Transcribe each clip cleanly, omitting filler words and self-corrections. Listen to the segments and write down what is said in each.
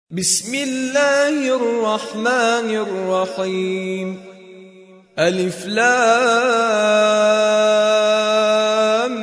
بسم الله الرحمن الرحيم. ألف لام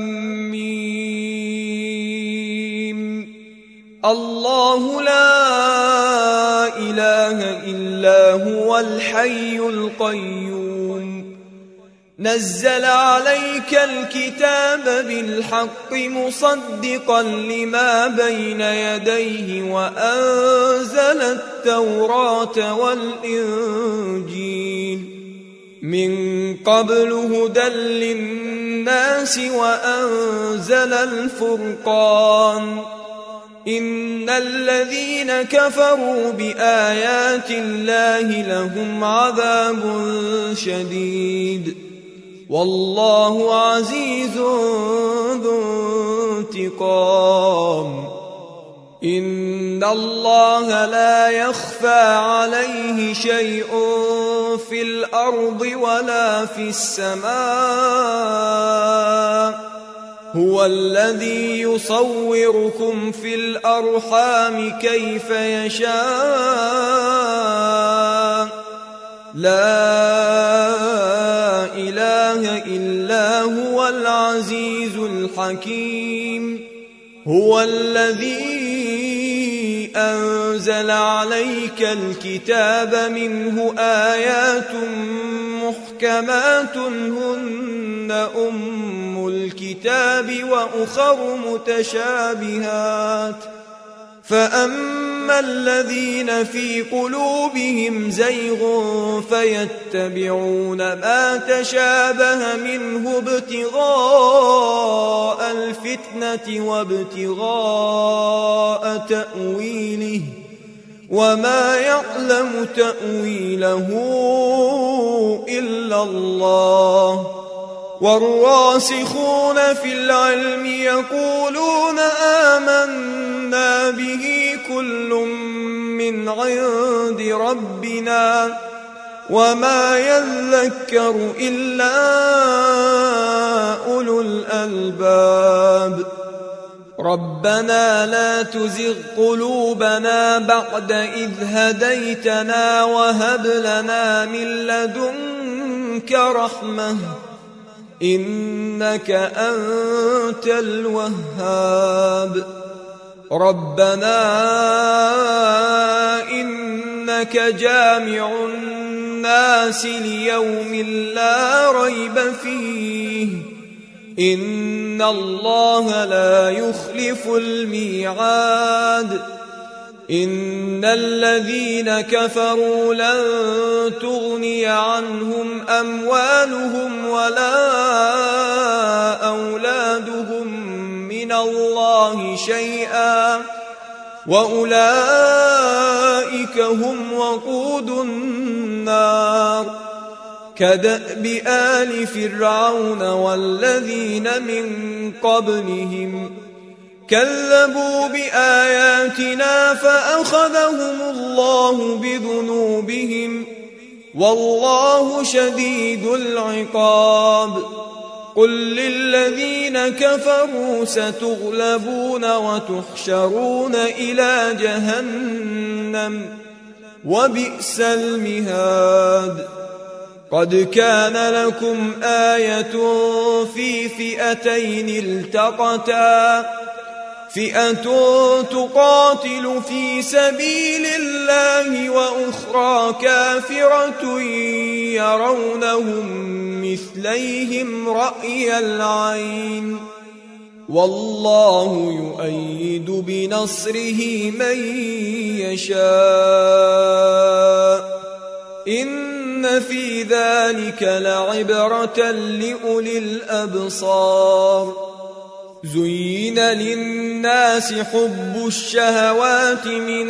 ميم. الله لا إله إلا هو الحي القيوم. نزل عليك الكتاب بالحق مصدقا لما بين يديه وأنزل التوراة والإنجيل من قبل هدى للناس وأنزل الفرقان. إن الذين كفروا بآيات الله لهم عذاب شديد والله عزيز ذو انتقام. إن الله لا يخفى عليه شيء في الأرض ولا في السماء. هو الذي يصوركم في الأرحام كيف يشاء. لا إله إلا هو العزيز الحكيم. هو الذي أنزل عليك الكتاب منه آيات محكمات هن أم الكتاب وأخر متشابهات. فأما الذين في قلوبهم زيغ فيتبعون ما تشابه منه ابتغاء الفتنة وابتغاء تأويله وما يعلم تأويله إلا الله. والراسخون في العلم يقولون آمنا به كل من عند ربنا وما يذكر إلا أولو الألباب. ربنا لا تزغ قلوبنا بعد إذ هديتنا وهب لنا من لدنك رحمة إنك أنت الوهاب. ربنا إنك جامع الناس ليوم لا ريب فيه إن الله لا يخلف الميعاد. إن الذين كفروا لن تغني عنهم أموالهم ولا أولادهم من الله شيئا وأولئك هم وقود النار. كدأب آل فرعون والذين من قبلهم كذبوا بآياتنا فأخذهم الله بذنوبهم والله شديد العقاب. قل للذين كفروا ستغلبون وتحشرون إلى جهنم وبئس المهاد. قد كان لكم آية في فئتين التقتا فئة تقاتل في سبيل الله وأخرى كافرة يرونهم مثليهم رأي العين والله يؤيد بنصره من يشاء. إن في ذلك لعبرة لأولي الأبصار. زين للناس حب الشهوات من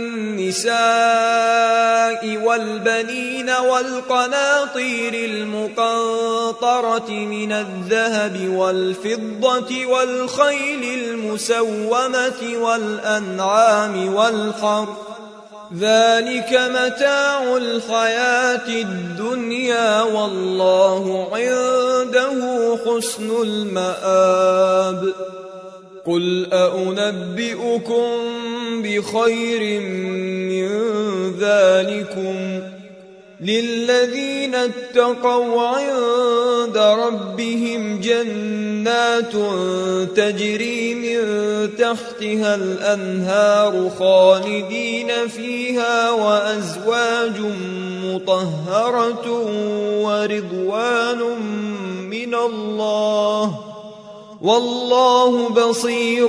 النساء والبنين والقناطير المقنطرة من الذهب والفضة والخيل المسومة والأنعام والحرث ذلك متاع الحياة الدنيا والله عنده حسن المآب. قل أنبئكم بخير من ذلكم للذين اتقوا عند ربهم جنات تجري من تحتها الأنهار خالدين فيها وأزواج مطهرة ورضوان من الله والله بصير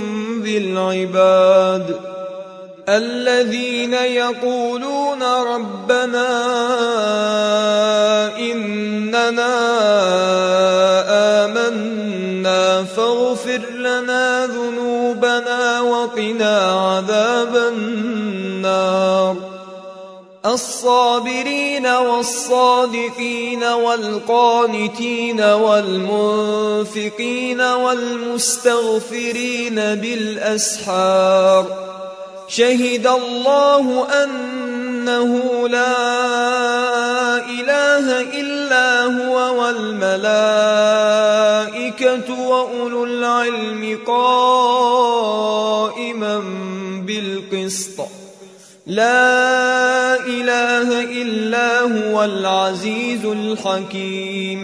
بالعباد الذين يقولون ربنا إننا آمنا فاغفر لنا ذنوبنا وقنا عذاب النار الصابرين والصادقين والقانتين والمنفقين والمستغفرين بالأسحار شهد الله أنه لا إله إلا هو والملائكة وأولو العلم قائما بالقسط لا إله إلا هو العزيز الحكيم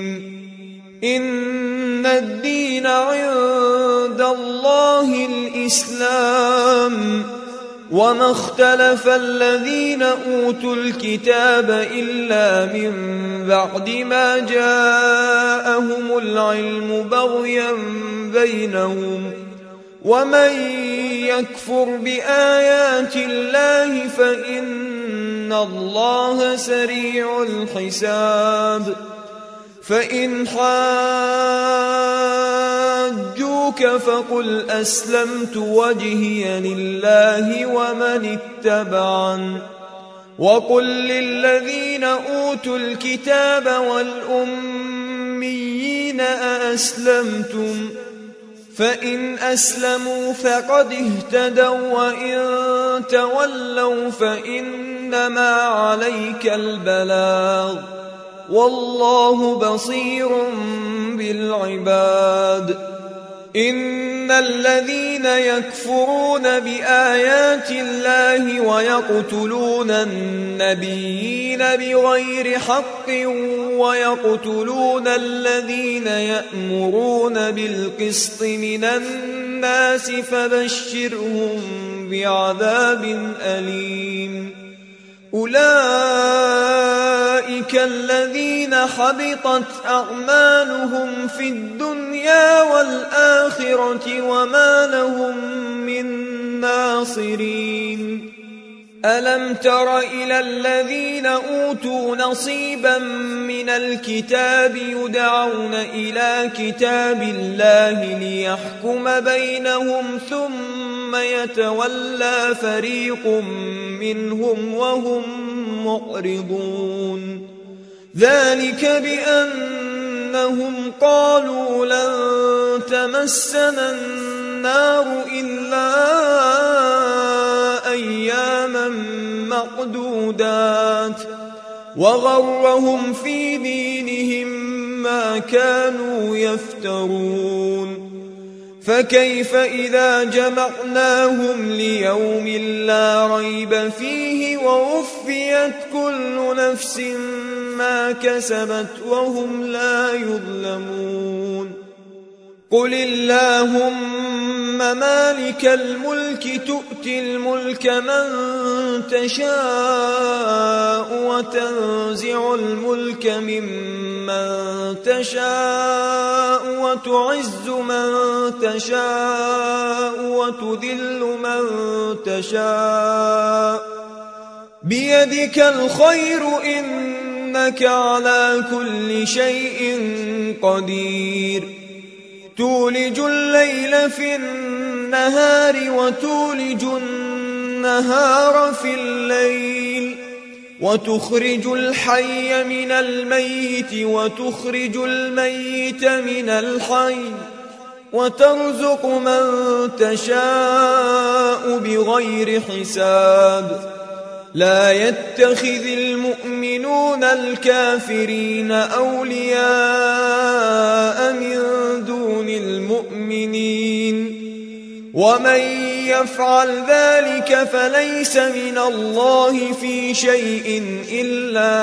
إن الدين عند الله الإسلام وما اختلف الذين أوتوا الكتاب إلا من بعد ما جاءهم العلم بغيا بينهم ومن يكفر بآيات الله فإن الله سريع الحساب فإن حاجوك فقل أسلمت وجهي لله ومن اتبعن وقل للذين أوتوا الكتاب والأميين أأسلمتم فإن أسلموا فقد اهتدوا وإن تولوا فإنما عليك البلاغ والله بصير بالعباد إن الذين يكفرون بآيات الله ويقتلون النبيين بغير حق ويقتلون الذين يأمرون بالقسط من الناس فبشرهم بعذاب أليم أولئك الذين حبطت أعمالهم في الدنيا والآخرة وما لهم من ناصرين ألم تر إلى الذين أوتوا نصيبا من الكتاب يدعون إلى كتاب الله ليحكم بينهم ثم يتولى فريق منهم وهم معرضون ذلك بأنهم قالوا لن تمسنا النار إلا أياما معدودات وغرهم في دينهم ما كانوا يفترون فكيف إذا جمعناهم ليوم لا ريب فيه ووفيت كل نفس ما كسبت وهم لا يظلمون قل اللهم مالك الملك تؤتي الملك من تشاء وتنزع الملك ممن تشاء وتعز من تشاء وتذل من تشاء بيدك الخير إنك على كل شيء قدير تولج الليل في النهار وتولج النهار في الليل وتخرج الحي من الميت وتخرج الميت من الحي وترزق من تشاء بغير حساب لا يتخذ المؤمنون الكافرين أولياء من دون المؤمنين ومن يفعل ذلك فليس من الله في شيء إلا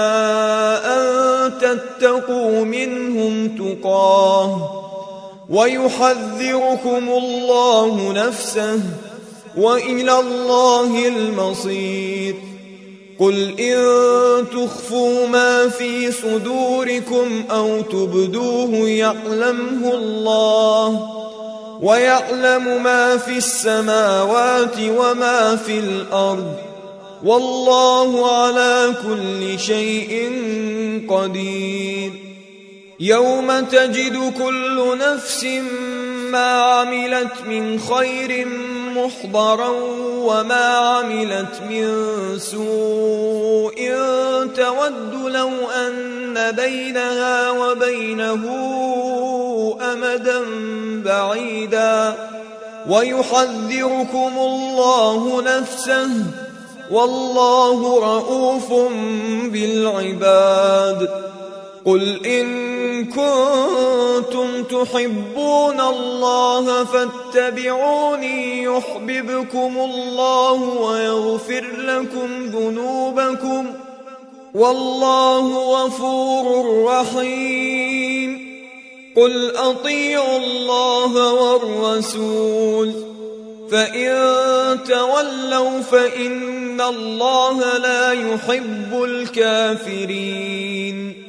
أن تتقوا منهم تقاه ويحذركم الله نفسه وإلى الله المصير. قل إن تخفوا ما في صدوركم أو تبدوه يعلمه الله ويعلم ما في السماوات وما في الأرض والله على كل شيء قدير. يوم تجد كل نفس ما عملت من خير محضرا وما عملت من سوء تود لو أن بينها وبينه أمدا بعيدا ويحذركم الله نفسه والله رؤوف بالعباد. قل إن كنتم تحبون الله فاتبعوني يحببكم الله ويغفر لكم ذنوبكم والله غفور رحيم. قل أطيعوا الله والرسول فإن تولوا فإن الله لا يحب الكافرين.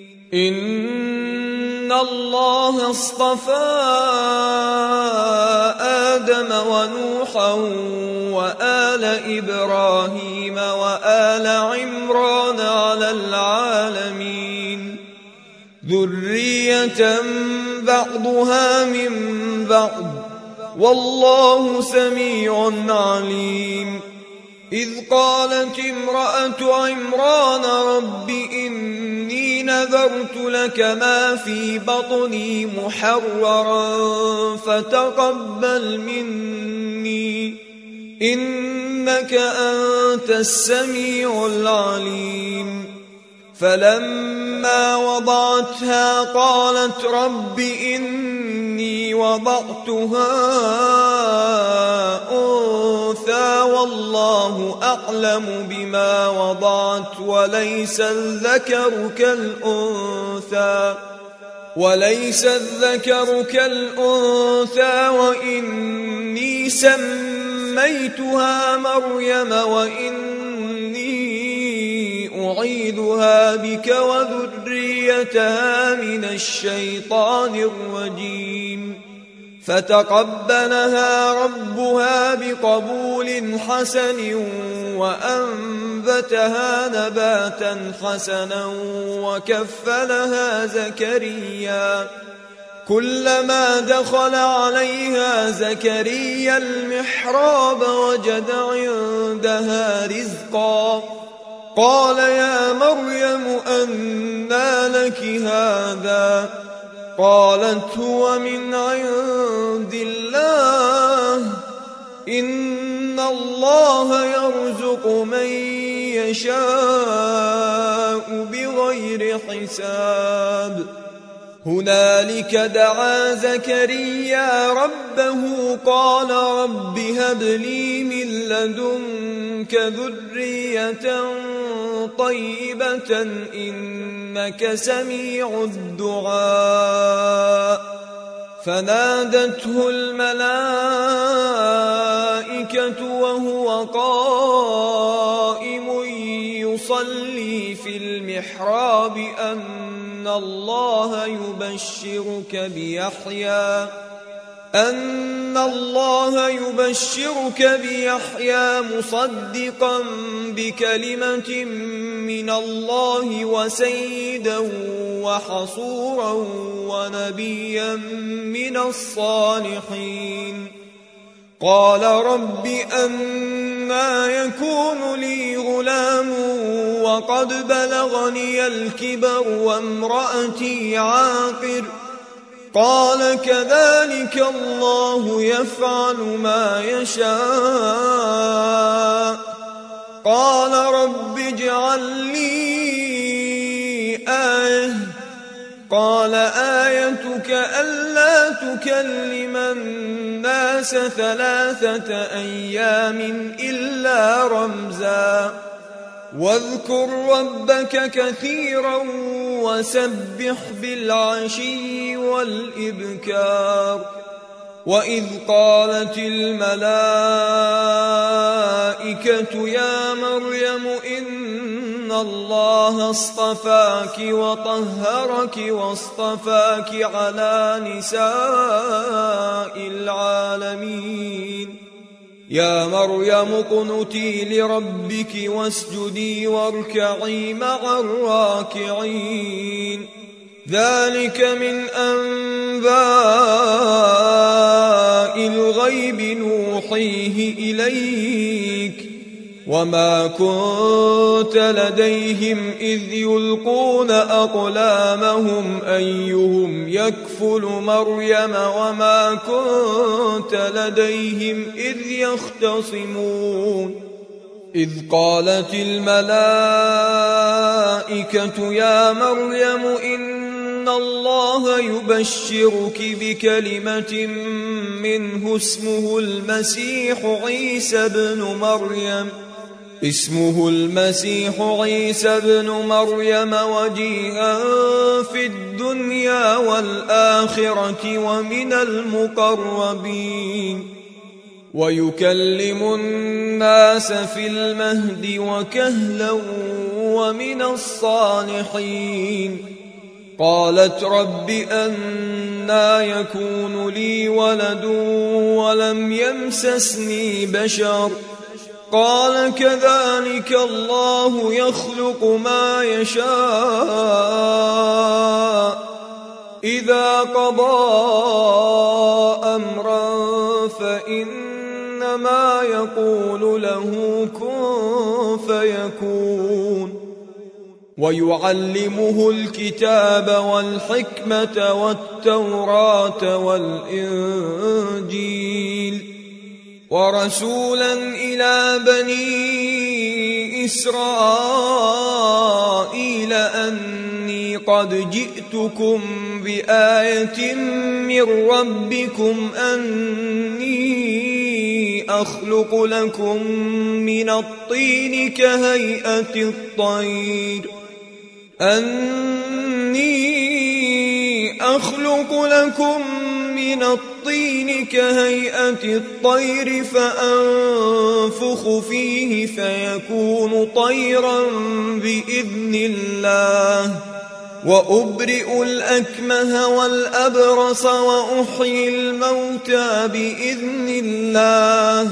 إن الله اصطفى آدم ونوحا وآل إبراهيم وآل عمران على العالمين ذرية بعضها من بعض والله سميع عليم. إذ قالت امرأة عمران رب إني نذرت لك ما في بطني محررا فتقبل مني إنك أنت السميع العليم. فلما وضعتها قالت رب إني وضعتها أنثى والله أعلم بما وضعت وليس الذكر كالأنثى وإني سميتها مريم وإني أعيذها بك وذريتها من الشيطان الرجيم. فتقبلها ربها بقبول حسن وأنبتها نباتا حسنا وكفلها زكريا. كلما دخل عليها زكريا المحراب وجد عندها رزقا قال يا مريم أنى لك هذا قالت هو من عند الله إن الله يرزق من يشاء بغير حساب. هنالك دعا زكريا ربه قال رب هب لي من لدنك ذرية طيبة إنك سميع الدعاء. فنادته الملائكة وهو قائم يصلي في المحراب أن الله يبشرك بيحيى مصدقا بكلمة من الله وسيدا وحصورا ونبيا من الصالحين. قال رب أنى يكون لي غلام وقد بلغني الكبر وامرأتي عاقر قال كذلك الله يفعل ما يشاء. قال رب اجعل لي آية قال آيتك ألا يكلم الناس 3 أيام إلا رمزا واذكر ربك كثيرا وسبح بالعشي والإبكار وإذ قالت الملائكة يا مريم إن الله اصطفاك وطهرك واصطفاك على نساء العالمين يا مريم اقنتي لربك واسجدي واركعي مع الراكعين ذلك من أنباء الغيب نوحيه إليك وما كنت لديهم إذ يلقون أقلامهم أيهم يكفل مريم وما كنت لديهم إذ يختصمون إذ قالت الملائكة يا مريم إن الله يبشرك بكلمة منه اسمه المسيح عيسى بن مريم وجيها في الدنيا والآخرة ومن المقربين ويكلم الناس في المهد وكهلا ومن الصالحين قالت رب أنى يكون لي ولد ولم يمسسني بشر قال كذلك الله يخلق ما يشاء إذا قضى أمرا فإنما يقول له كن فيكون ويعلمه الكتاب والحكمة والتوراة والإنجيل ورسولا إلى بني إسرائيل أني قد جئتكم بآية من ربكم أني أخلق لكم من الطين كهيئة الطير فأنفخ فيه فيكون طيرا بإذن الله وأبرئ الأكمه والأبرص وأحيي الموتى بإذن الله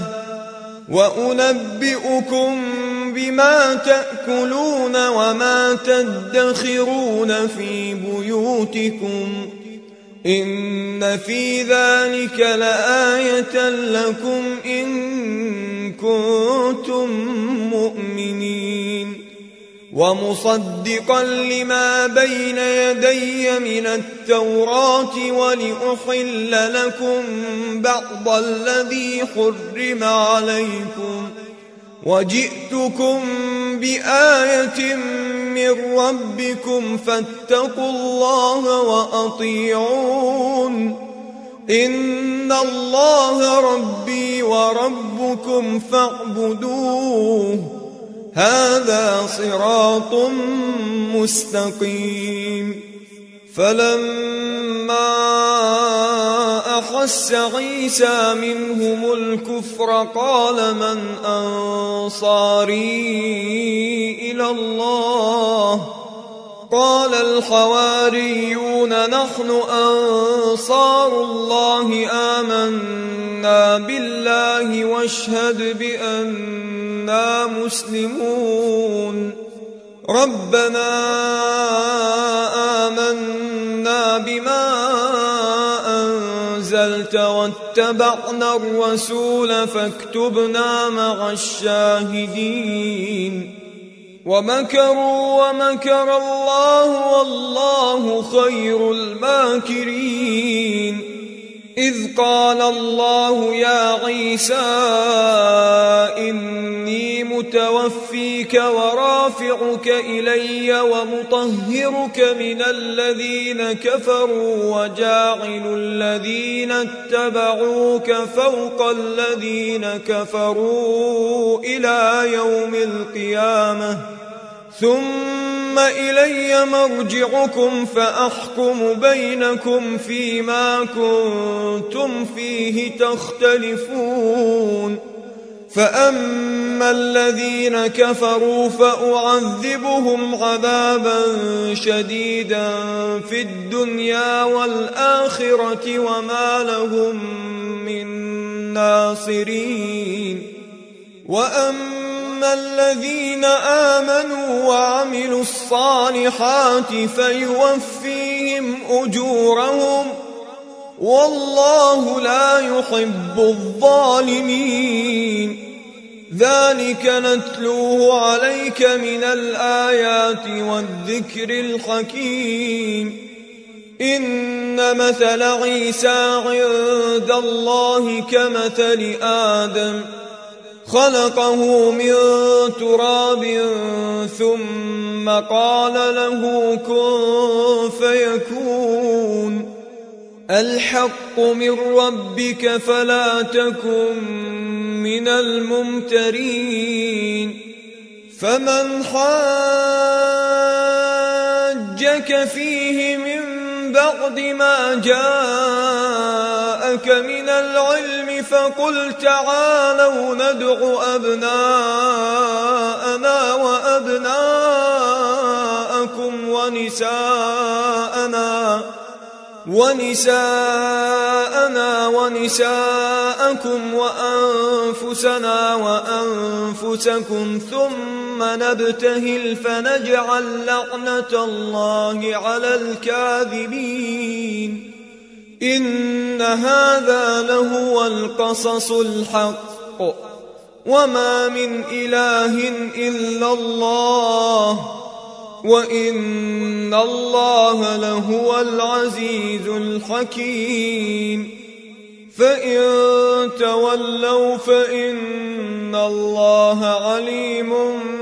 وأنبئكم بما تأكلون وما تدخرون في بيوتكم إن في ذلك لآية لكم إن كنتم مؤمنين ومصدقا لما بين يدي من التوراة ولأحل لكم بعض الذي حرم عليكم وجئتكم بآية من ربكم فاتقوا الله وأطيعون إن الله ربي وربكم فاعبدوه هذا صراط مستقيم فلما أحس عيسى منهم الكفر قال من أنصاري إلى الله قال الحواريون نحن أنصار الله آمنا بالله واشهد بأننا مسلمون ربنا آمنا بما أنزلت واتبعنا الرسول فاكتبنا مع الشاهدين ومكروا ومكر الله والله خير الماكرين إذ قال الله يا عيسى إني متوفيك ورافعك إلي ومطهرك من الذين كفروا وجاعل الذين اتبعوك فوق الذين كفروا إلى يوم القيامة ثم إلي مرجعكم فأحكم بينكم فيما كنتم فيه تختلفون فأما الذين كفروا فأعذبهم عذابا شديدا في الدنيا والآخرة وما لهم من ناصرين وأما الذين آمنوا وعملوا الصالحات فيوفيهم أجورهم والله لا يحب الظالمين ذلك نتلوه عليك من الآيات والذكر الحكيم إن مثل عيسى عند الله كمثل آدم خلقه من تراب ثم قال له كن فيكون الحق من ربك فلا تكن من الممترين فمن حاجك فيه من بعد ما جاءك من العلم فقل تعالوا ندع أبناءنا وأبناءكم ونساءنا ونساءكم وأنفسنا وأنفسكم ثم نبتهل فنجعل لعنة الله على الكاذبين إن هذا لهو القصص الحق وما من إله إلا الله وإن الله لهو العزيز الحكيم فإن تولوا فإن الله عليم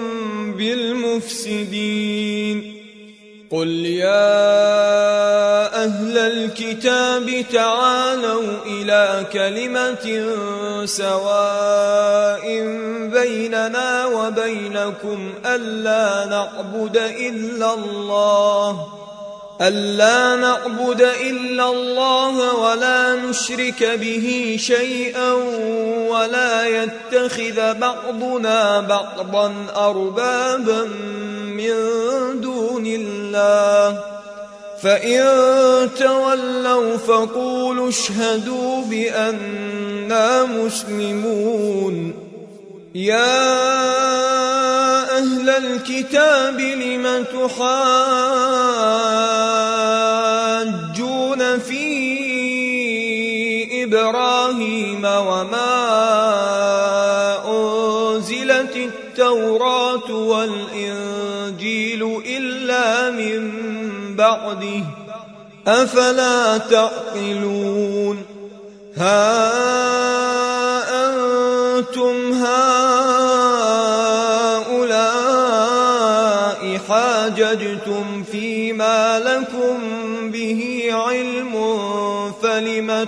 بالمفسدين قل يا أهل الكتاب تعالوا إلى كلمة سواء بيننا وبينكم ألا نعبد إلا الله ولا نشرك به شيئا ولا يتخذ بعضنا بعضا أربابا من دون الله فإن تولوا فقولوا اشهدوا بأننا مسلمون يا أهل الكتاب لم تحاجون في إبراهيم وما أنزلت التوراة والإنجيل إلا من بعده أفلا تعقلون ها أنتم هؤلاء حاججتم فيما لكم به علم فلم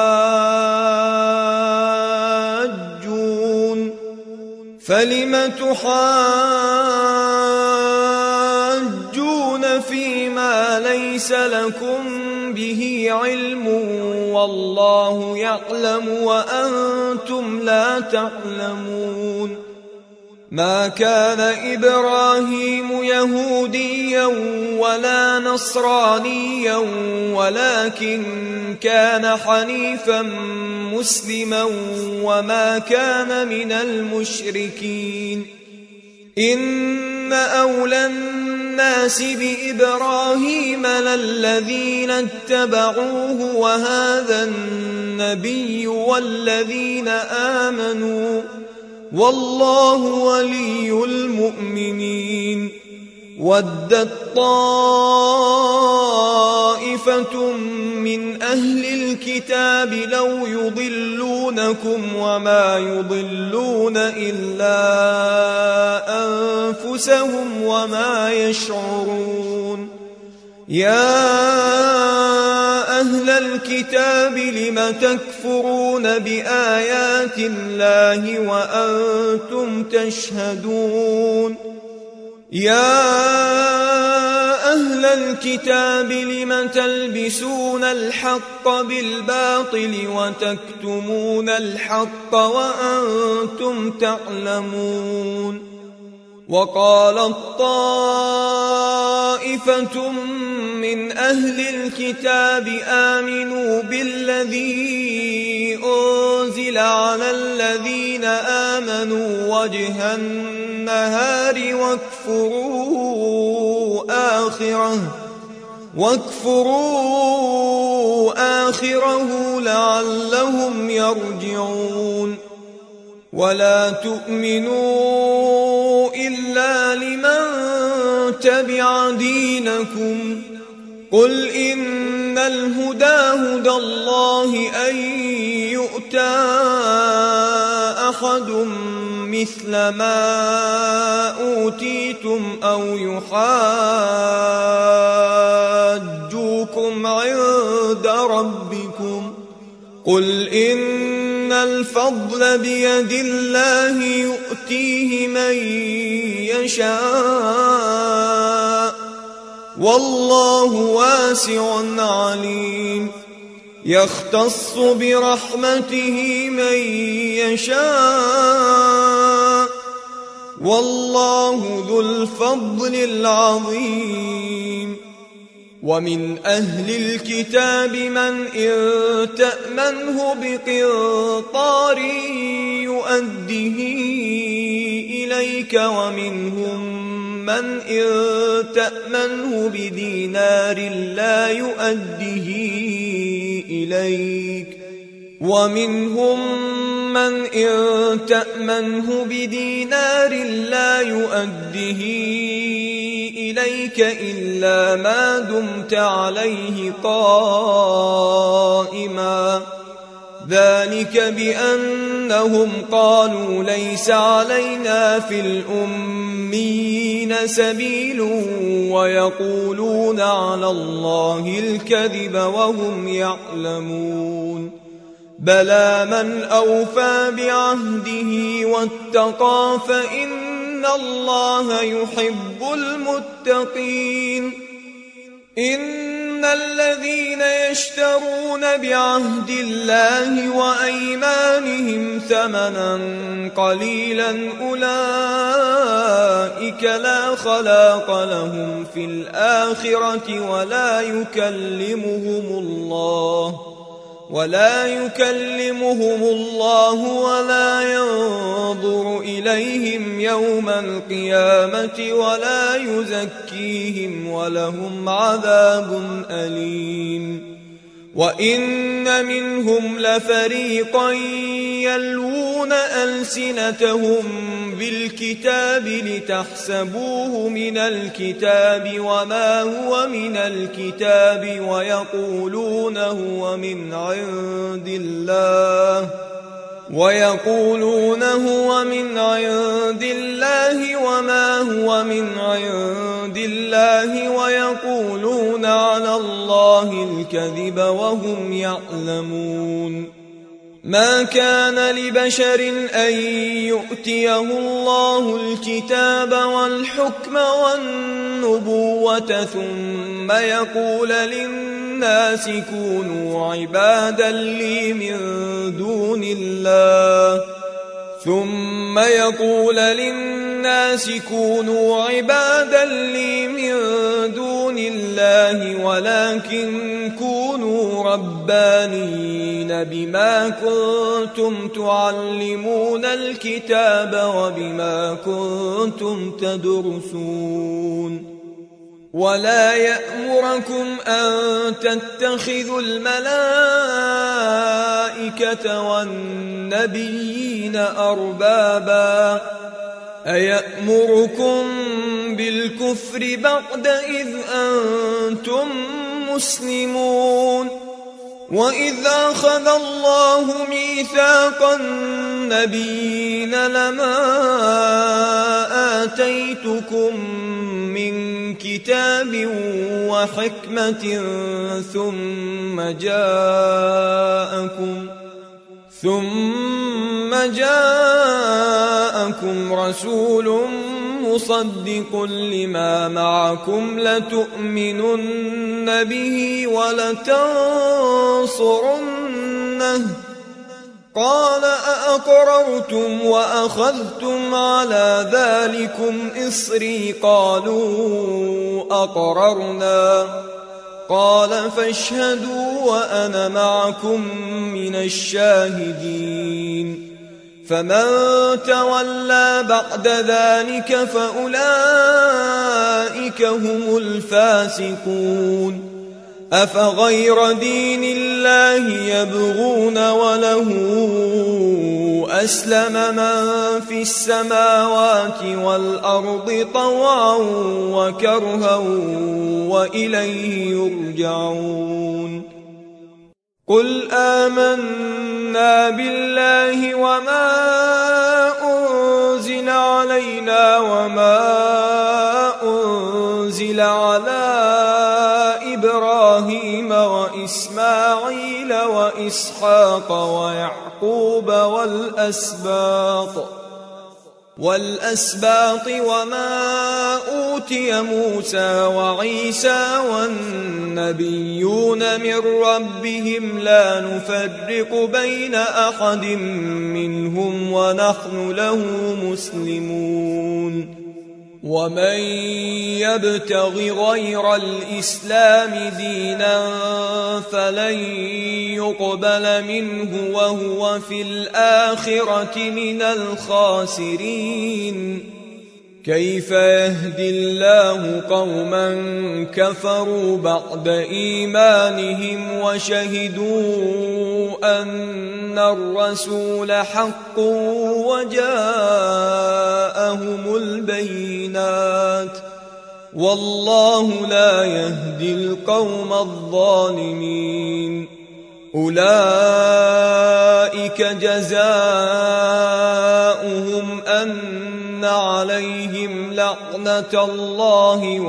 تحاجون فيما ليس لكم به علم والله يعلم وأنتم لا تعلمون ما كان إبراهيم يهوديا ولا نصرانيا ولكن كان حنيفا مسلما وما كان من المشركين إن أولى الناس بإبراهيم للذين اتبعوه وهذا النبي والذين آمنوا والله ولي المؤمنين ودت طائفة من أهل الكتاب لو يضلونكم وما يضلون إلا أنفسهم وما يشعرون. يا أهل الكتاب لم تكفرون بآيات الله وأنتم تشهدون. يا أهل الكتاب لم تلبسون الحق بالباطل وتكتمون الحق وأنتم تعلمون. وقالت طائفة من أهل الكتاب آمنوا بالذي أنزل على الذين آمنوا وجه النهار واكفروا آخره لعلهم يرجعون. ولا تؤمنوا إلا لمن تبع دينكم. قل إن الهدى هدى الله أن يؤتى أحد مثل ما أوتيتم أو يحاجوكم عند ربكم. قل إن الفضل بيد الله يؤتيه من يشاء والله واسع عليم. يختص برحمته من يشاء والله ذو الفضل العظيم. ومن أهل الكتاب من إن تأمنه بقنطار يؤده إليك ومنهم من إن تأمنه بدينار لا يؤده إليك ومنهم من إن تأمنه بدينار لا يؤده إليك إلا ما دمت عليه قائما. ذلك بأنهم قالوا ليس علينا في الأميين سبيل ويقولون على الله الكذب وهم يعلمون. بلى من أوفى بعهده واتقى فإن الله يحب المتقين. إن الذين يشترون بعهد الله وأيمانهم ثمنا قليلا أولئك لا خلاق لهم في الآخرة ولا يكلمهم الله ولا ينظر إليهم يوم القيامة ولا يزكيهم ولهم عذاب أليم. وإن منهم لفريقا يلوون ألسنتهم بالكتاب لتحسبوه من الكتاب وما هو من الكتاب ويقولون هو من عند الله وما هو من عند الله ويقولون على الله الكذب وهم يعلمون. ما كان لبشر أن يؤتيه الله الكتاب والحكم والنبوة ثم يقول للناس كونوا عبادا لي من دون الله ولكن كونوا ربانيين بما كنتم تعلمون الكتاب وبما كنتم تدرسون. ولا يأمركم أن تتخذوا الملائكة والنبيين أربابا أيأمركم بالكفر بعد إذ أنتم مسلمون وإذ أخذ الله ميثاق النبيين لما آتيتكم من كتاب وحكمة ثم جاءكم رسول مصدق لما معكم لتؤمنن به ولتنصرنه قال أأقررتم وأخذتم على ذلكم إصري قالوا أقررنا قال فاشهدوا وأنا معكم من الشاهدين فمن تولى بعد ذلك فأولئك هم الفاسقون أفغير دين الله يبغون وله أسلم من في السماوات والأرض طوعا وكرها وإليه يرجعون قل آمنا بالله وما أنزل علينا وما أنزل على إبراهيم وإسماعيل وإسحاق ويعقوب والأسباط وما أوتي موسى وعيسى والنبيون من ربهم لا نفرق بين أحد منهم ونحن له مسلمون ومن يبتغ غير الإسلام دينا فلن يقبل منه وهو في الآخرة من الخاسرين كيف يهدي الله قوما كفروا بعد إيمانهم وشهدوا أن الرسول حق وجاءهم البينات والله لا يهدي القوم الظالمين أولئك جزاؤهم أن عليهم لعنة الله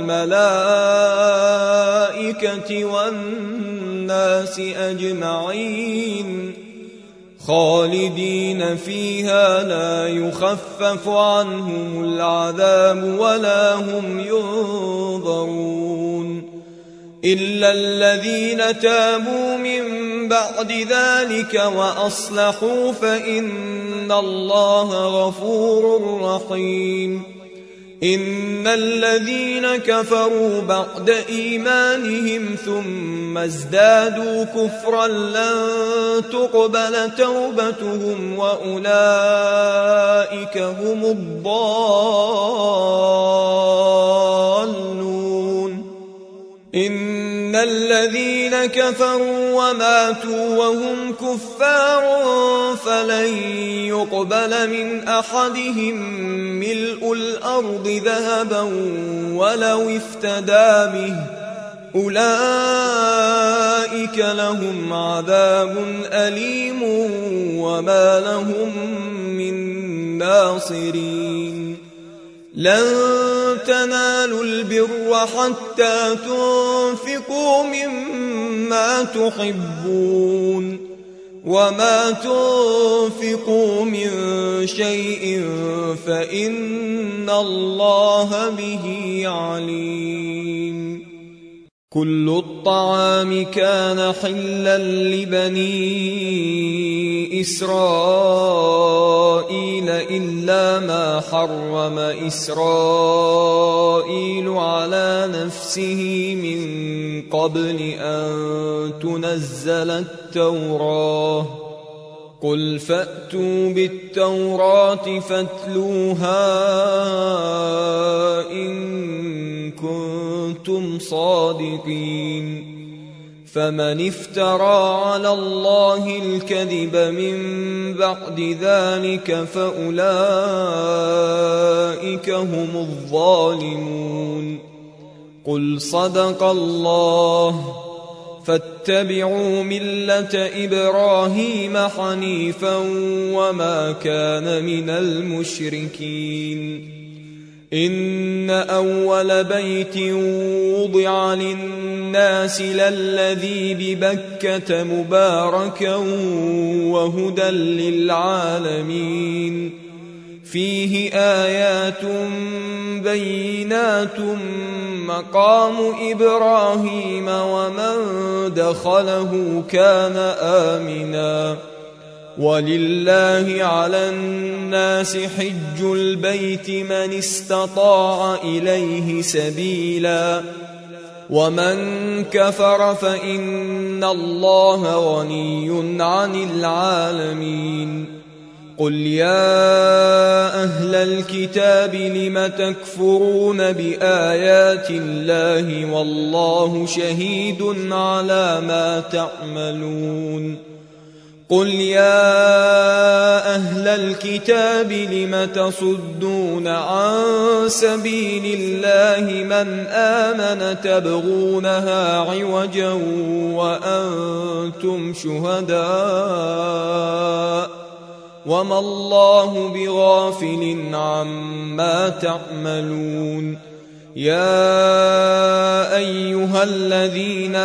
والملائكة والناس أجمعين خالدين فيها لا يخفف عنهم العذاب ولا هم ينظرون إلا الذين تابوا من بعد ذلك وأصلحوا فإن الله غفور رحيم إن الذين كفروا بعد إيمانهم ثم ازدادوا كفرا لن تقبل توبتهم وأولئك هم الضالون إن الذين كفروا وماتوا وهم كفار فلن يقبل من أحدهم ملء الأرض ذهبا ولو افتدى به أولئك لهم عذاب أليم وما لهم من ناصرين لن تنالوا البر حتى تنفقوا مما تحبون وما تنفقوا من شيء فإن الله به عليم كل الطعام كان حلا لبني إسرائيل إلا ما حرم إسرائيل على نفسه من قبل أن تنزل التوراة قل فأتوا بالتوراة فاتلوها إن كنتم صادقين فمن افترى على الله الكذب من بعد ذلك فأولئك هم الظالمون. قل صدق الله، فاتبعوا ملة إبراهيم حنيفا وما كان من المشركين. إن أول بيت وضع للناس للذي ببكة مباركا وهدى للعالمين، فيه آيات بينات مقام إبراهيم ومن دخله كان آمنا، ولله على الناس حج البيت من استطاع إليه سبيلا، ومن كفر فإن الله غني عن العالمين. قل يا أهل الكتاب لم تكفرون بآيات الله والله شهيد على ما تعملون. قل يا أهل الكتاب لم تصدون عن سبيل الله من آمن تبغونها عوجا وأنتم شهداء وما الله بغافل عما تعملون. يا أيها الذين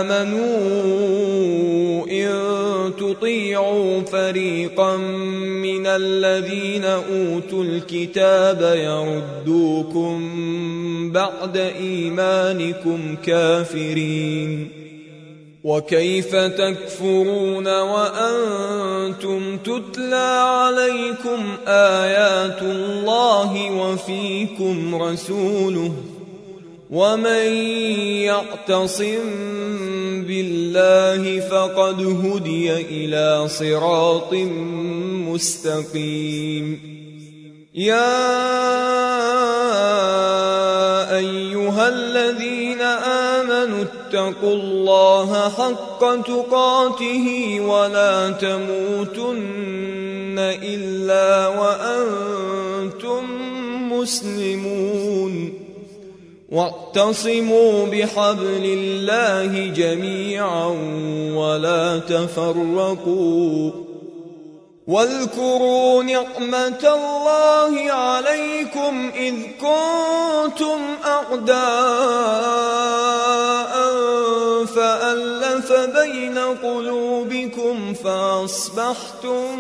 آمنوا إن تطيعوا فريقا من الذين أوتوا الكتاب يردوكم بعد إيمانكم كافرين، وكيف تكفرون وأنتم تتلى عليكم آيات الله وفيكم رسوله، ومن يعتصم بالله فقد هدي إلى صراط مستقيم. يا أيها الذين آمنوا اتقوا الله حق تقاته ولا تموتن إلا وأنتم مسلمون، واعتصموا بحبل الله جميعا ولا تفرقوا، واذكروا نعمة الله عليكم إذ كنتم أعداء فألف بين قلوبكم فأصبحتم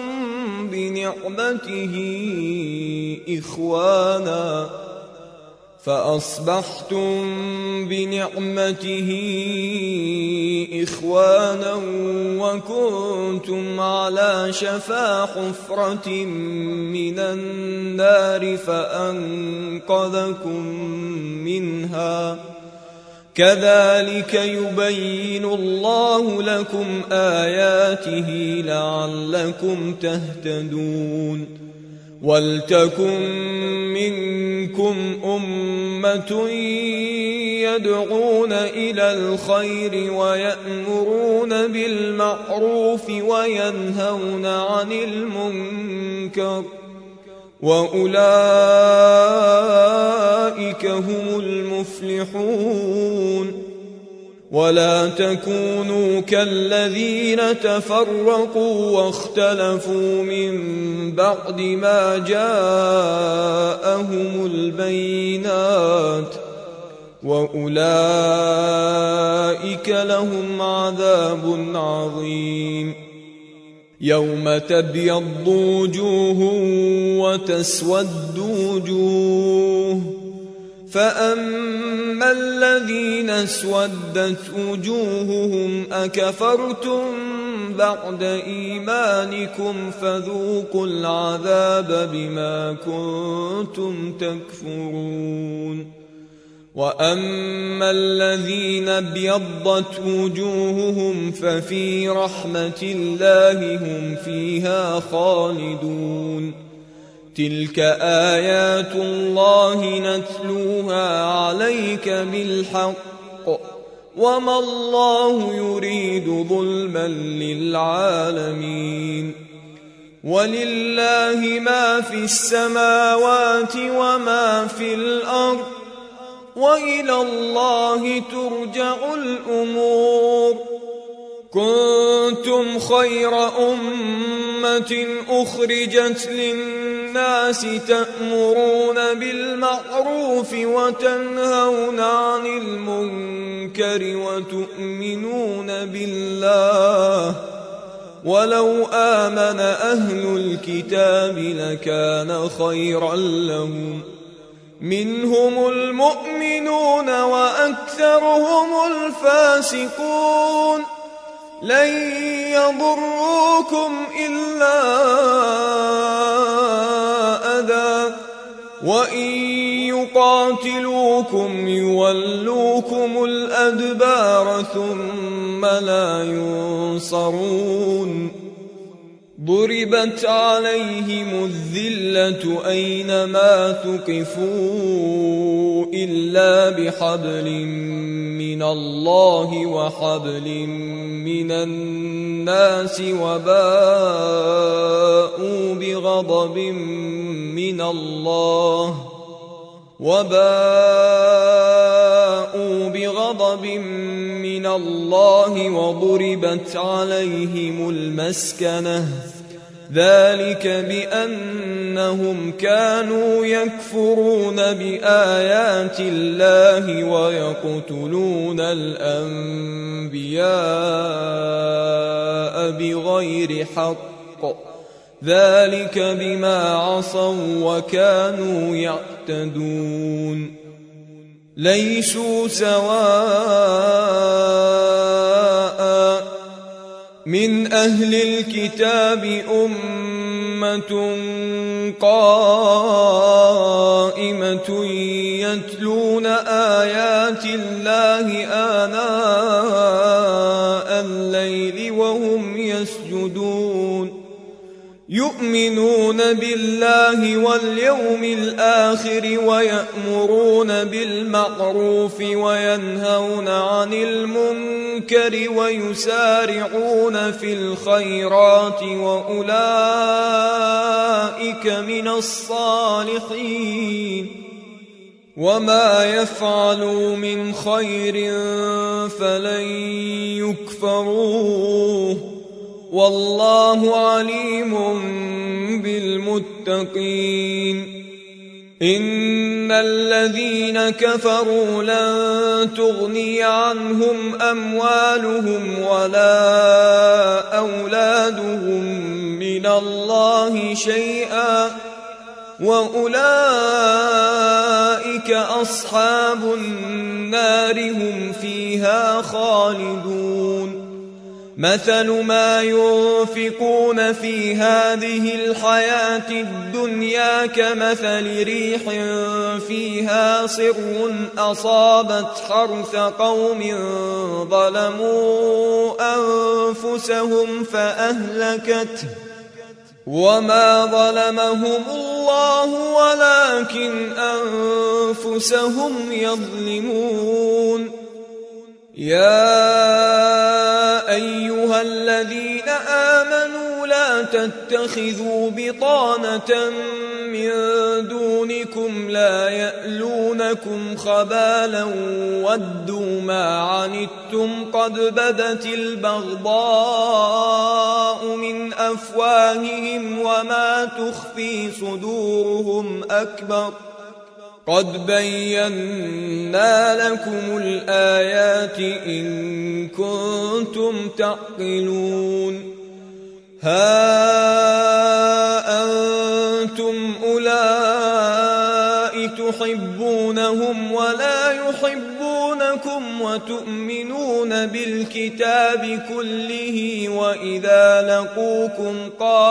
بنعمته إخوانا وكنتم على شفا حفرة من النار فأنقذكم منها. كذلك يبين الله لكم آياته لعلكم تهتدون. ولتكن منكم أمة يدعون إلى الخير ويأمرون بالمعروف وينهون عن المنكر، وأولئك هم المفلحون. ولا تكونوا كالذين تفرقوا واختلفوا من بعد ما جاءهم البينات، وأولئك لهم عذاب عظيم. يوم تبيض وجوه وتسود وجوه، فأما الذين اسودت وجوههم أكفرتم بعد إيمانكم فذوقوا العذاب بما كنتم تكفرون. وأما الذين ابيضت وجوههم ففي رحمة الله هم فيها خالدون. تلك آيات الله نتلوها عليك بالحق، وما الله يريد ظلما للعالمين ولله ما في السماوات وما في الأرض وإلى الله ترجع الأمور كنتم خير أمة أخرجت للناس تأمرون بالمعروف وتنهون عن المنكر وتؤمنون بالله ولو آمن أهل الكتاب لكان خيرا لهم منهم المؤمنون وأكثرهم الفاسقون لن يضروكم إلا أذى وإن يقاتلوكم يولوكم الأدبار ثم لا ينصرون ضربت عليهم الذلة أينما ثقفوا إلا بحبل من الله وحبل من الناس وباءوا بغضب من الله وضربت عليهم المسكنة ذلك بأنهم كانوا يكفرون بآيات الله ويقتلون الأنبياء بغير حق ذلك بما عصوا وكانوا يعتدون ليسوا سواء من أهل الكتاب أمة قائمة يتلون آيات الله آناء الليل وهم يسجدون يؤمنون بالله واليوم الآخر ويأمرون بالمعروف وينهون عن المنكر ويسارعون في الخيرات وأولئك من الصالحين وما يفعلوا من خير فلن يكفروه والله عليم بالمتقين إن الذين كفروا لن تغني عنهم أموالهم ولا أولادهم من الله شيئا وأولئك أصحاب النار هم فيها خالدون مثل ما ينفقون في هذه الحياة الدنيا كمثل ريح فيها صر أصابت حرث قوم ظلموا أنفسهم فأهلكته وما ظلمهم الله ولكن أنفسهم يظلمون يا أيها الذين آمنوا لا تتخذوا بطانة من دونكم لا يألونكم خبالا ودوا ما عنتم قد بدت البغضاء من أفواههم وما تخفي صدورهم أكبر قد بينا لكم الآيات إن كنتم تعقلون ها أنتم أولئك تحبونهم ولا يحبونكم وتؤمنون بالكتاب كله وإذا لقوكم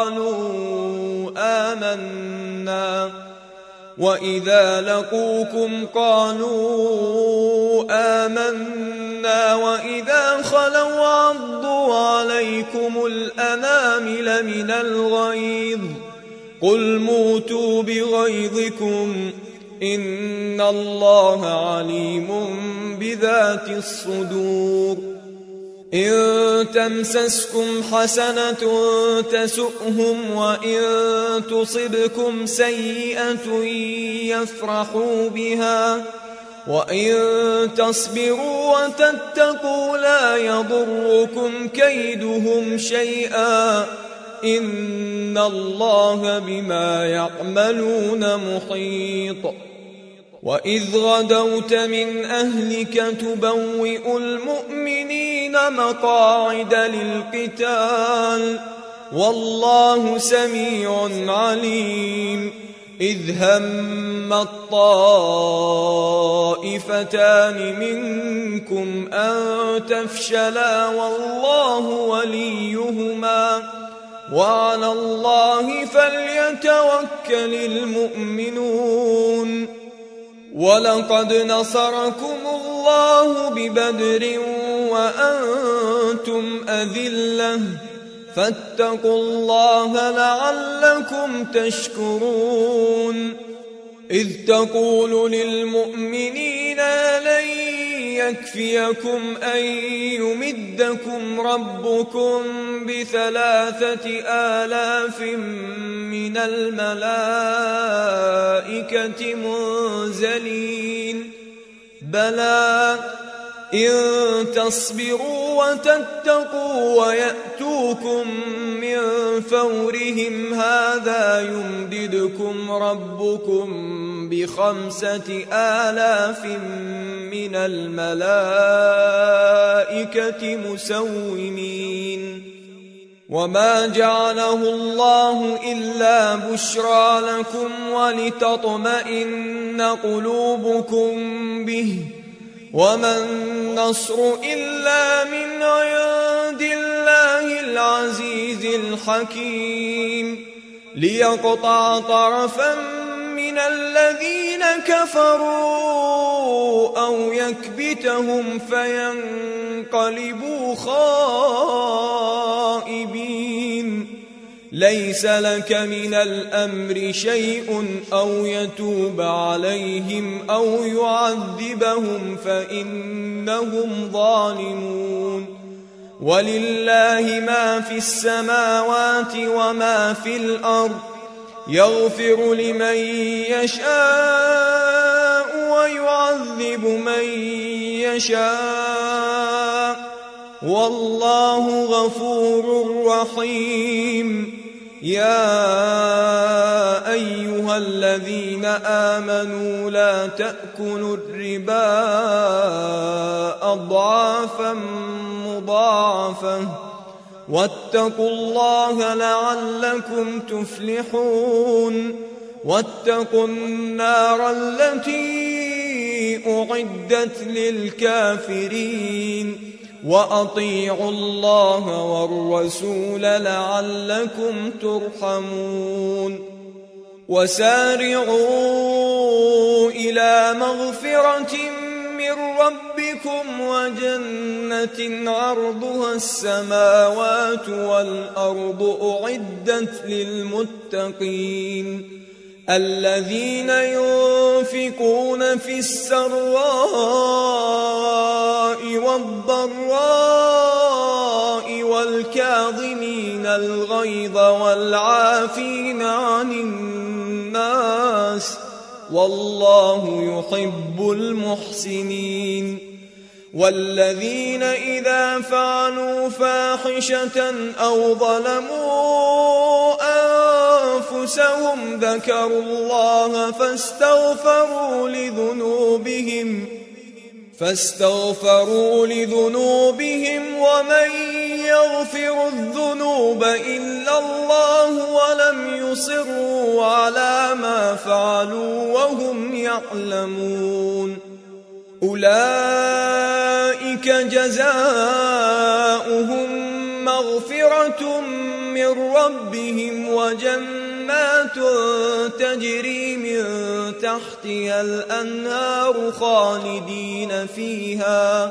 قالوا آمنا وإذا خلوا عضوا عليكم الأنامل من الغيظ قل موتوا بغيظكم إن الله عليم بذات الصدور إن تمسسكم حسنة تسؤهم وإن تصبكم سيئة يفرحوا بها وإن تصبروا وتتقوا لا يضركم كيدهم شيئا إن الله بما يعملون محيط وإذ غدوت من أهلك تبوئ المؤمنين مقاعد للقتال والله سميع عليم إذ هم الطائفتان منكم أن تفشلا والله وليهما وعلى الله فليتوكل المؤمنون ولقد نصركم الله ببدر وأنتم أذلة فاتقوا الله لعلكم تشكرون إذ تقول للمؤمنين لن يكفيكم أن يمدكم ربكم ب3,000 من الملائكة منزلين بلى إن تصبروا وتتقوا ويأتوكم من فورهم هذا يمددكم ربكم ب5,000 من الملائكة مسومين وما جعله الله إلا بشرى لكم ولتطمئن قلوبكم به وما النصر إلا من عند الله العزيز الحكيم ليقطع طرفا من الذين كفروا أو يكبتهم فينقلبوا خائبين ليس لك من الأمر شيء أو يتوب عليهم أو يعذبهم فإنهم ظالمون ولله ما في السماوات وما في الأرض يغفر لمن يشاء ويعذب من يشاء والله غفور رحيم يا أيها الذين آمنوا لا تأكلوا الربا أضعافا مضاعفة واتقوا الله لعلكم تفلحون واتقوا النار التي أعدت للكافرين وأطيعوا الله والرسول لعلكم ترحمون وسارعوا إلى مغفرة من ربكم وجنة عرضها السماوات والأرض أعدت للمتقين الذين ينفقون في السراء والضراء والكاظمين الغيظ والعافين عن الناس والله يحب المحسنين والذين إذا فعلوا فاحشة أو ظلموا أنفسهم ذكروا الله فاستغفروا لذنوبهم ومن يغفر الذنوب إلا الله ولم يصروا على ما فعلوا وهم يعلمون أولئك جزاؤهم مغفرة من ربهم وجنات تجري من تحتها الأنهار خالدين فيها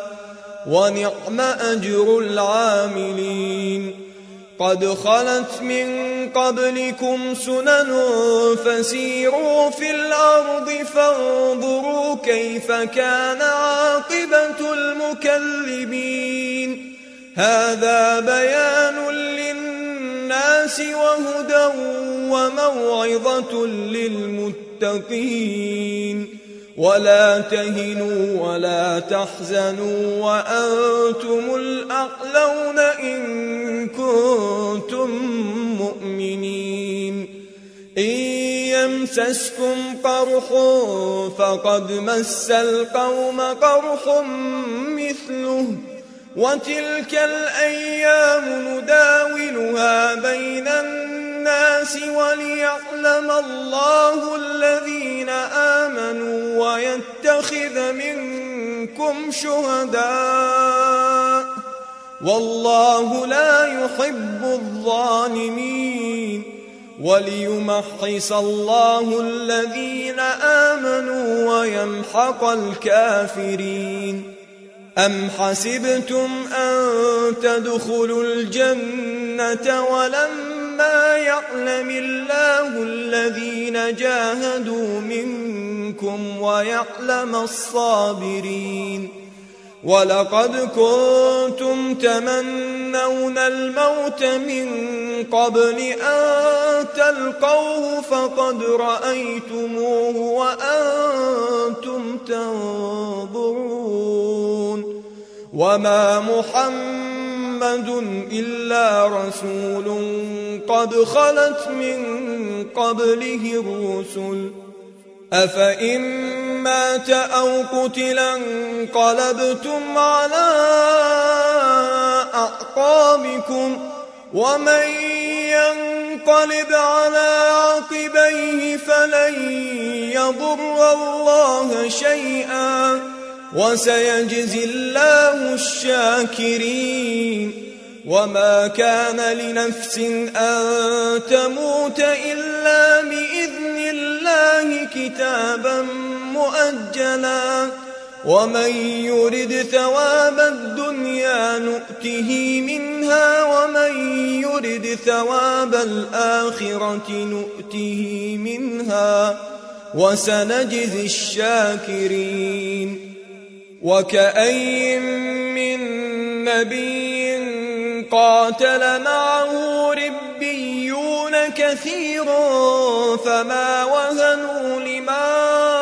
ونعم أجر العاملين قد خلت من قبلكم سنن فسيروا في الأرض فانظروا كيف كان عاقبة المكذبين هذا بيان للناس وهدى وموعظة للمتقين ولا تهنوا ولا تحزنوا وأنتم الأعلون إن كنتم مؤمنين إن يمسسكم قرح فقد مس القوم قرح مثله وتلك الأيام نداولها بين الناس وليعلم الله الذين آمنوا ويتخذ منكم شهداء والله لا يحب الظالمين وليمحص الله الذين آمنوا ويمحق الكافرين أم حسبتم أن تدخلوا الجنة ولما يعلم الله الذين جاهدوا منكم ويعلم الصابرين ولقد كنتم تمنون الموت من قبل أن تلقوه فقد رأيتموه وأنتم تنظرون وما محمد إلا رسول قد خلت من قبله الرسل أفإن مات أو قتلا انقلبتم على أعقابكم ومن ينقلب على عقبيه فلن يضر الله شيئا وسيجزي الله الشاكرين وما كان لنفس أن تموت إلا بإذن الله كتابا مؤجلا ومن يرد ثواب الدنيا نؤته منها ومن يرد ثواب الآخرة نؤته منها وسنجزي الشاكرين وكأين من نبي قاتل معه ربيون كثير فما وهنوا لما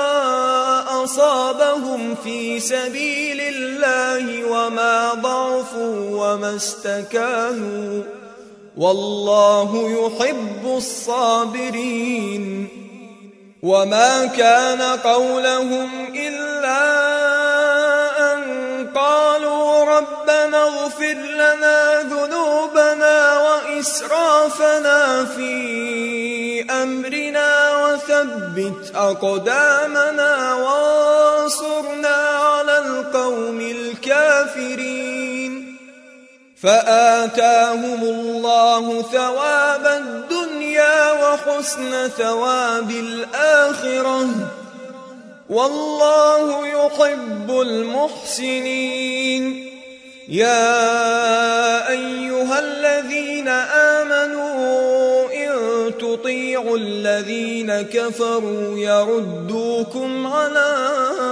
أصابهم في سبيل الله وما ضعفوا وما استكانوا والله يحب الصابرين وما كان قولهم إلا أن قالوا ربنا اغفر لنا ذنوبنا وإسرافنا في أمرنا وثبت أقدامنا وانصرنا على القوم الكافرين فآتاهم الله ثواب الدنيا وحسن ثواب الآخرة والله يحب المحسنين يا أيها الذين آمنوا إن تطيعوا الذين كفروا يردوكم على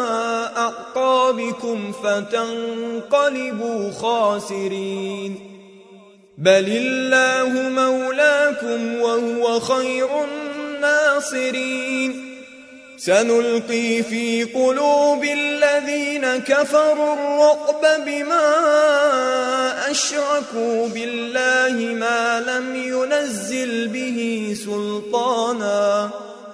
أعقابكم فتنقلبوا خاسرين بل الله مولاكم وهو خير الناصرين سنلقي في قلوب الذين كفروا الرعب بما أشركوا بالله ما لم ينزل به سلطانا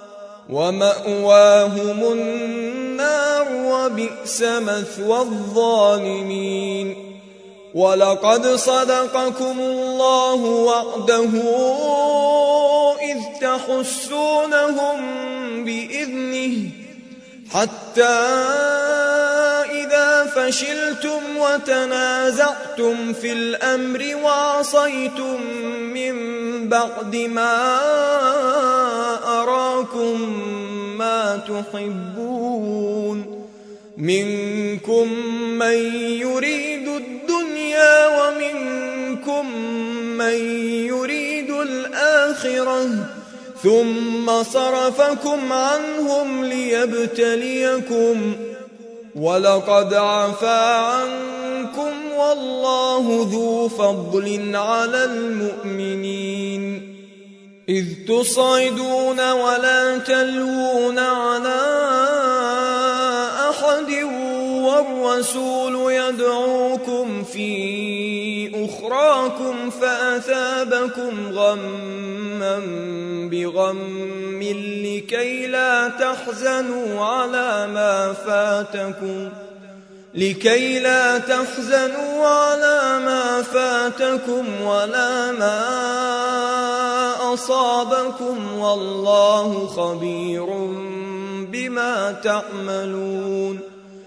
ومأواهم النار وبئس مثوى الظالمين ولقد صدقكم الله وعده إذ تحسونهم بإذنه حتى إذا فشلتم وتنازعتم في الأمر وعصيتم من بعد ما أراكم ما تحبون منكم من يريد الدنيا ومنكم من يريد الآخرة الآخرة ثم صرفكم عنهم ليبتليكم ولقد عفا عنكم والله ذو فضل على المؤمنين إذ تصعدون ولا تلوون على أحد والرسول يدعوكم في أخراكم فأثابكم غما بغم لكي لا تحزنوا على ما فاتكم ولا ما أصابكم والله خبير بما تعملون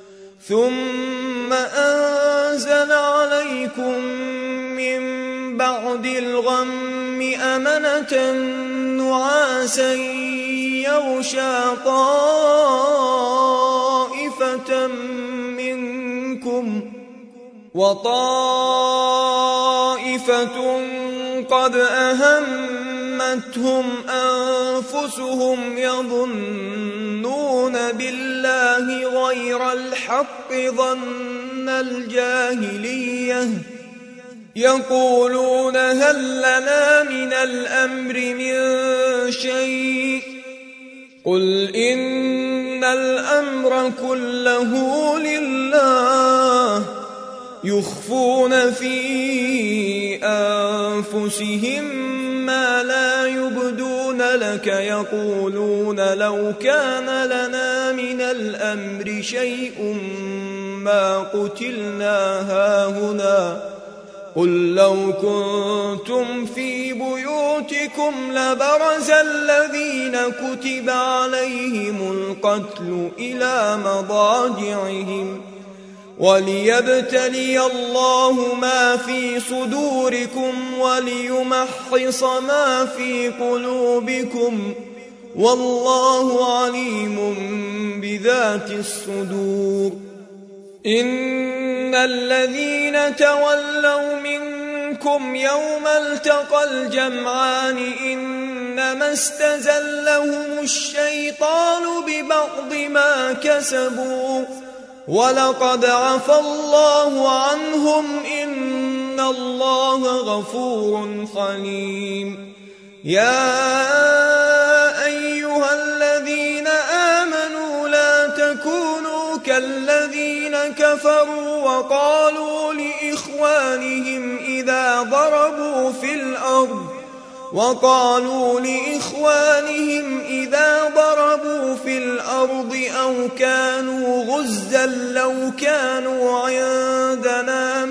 ثم أنزل عليكم من بعد الغم أمنة نعاسا يغشى طائفة منكم وطائفة قد أهمتهم أنفسهم يظنون بالله غير الحق ظن الجاهلية يقولون هل لنا من الأمر من شيء قل إن الأمر كله لله يخفون في أنفسهم ما لا يبدون لك يقولون لو كان لنا من الأمر شيء ما قتلنا هاهنا قل لو كنتم في بيوتكم لبرز الذين كتب عليهم القتل إلى مضاجعهم وليبتلي الله ما في صدوركم وليمحص ما في قلوبكم والله عليم بذات الصدور إن الذين تولوا منكم يوم التقى الجمعان إنما استزلهم الشيطان ببعض ما كسبوا ولقد عفا الله عنهم إن الله غفور حليم يا أيها الذين آمنوا لا تكونوا كالذين كفروا وقالوا لإخوانهم إذا ضربوا في الأرض أو كانوا غزا لو كانوا عندنا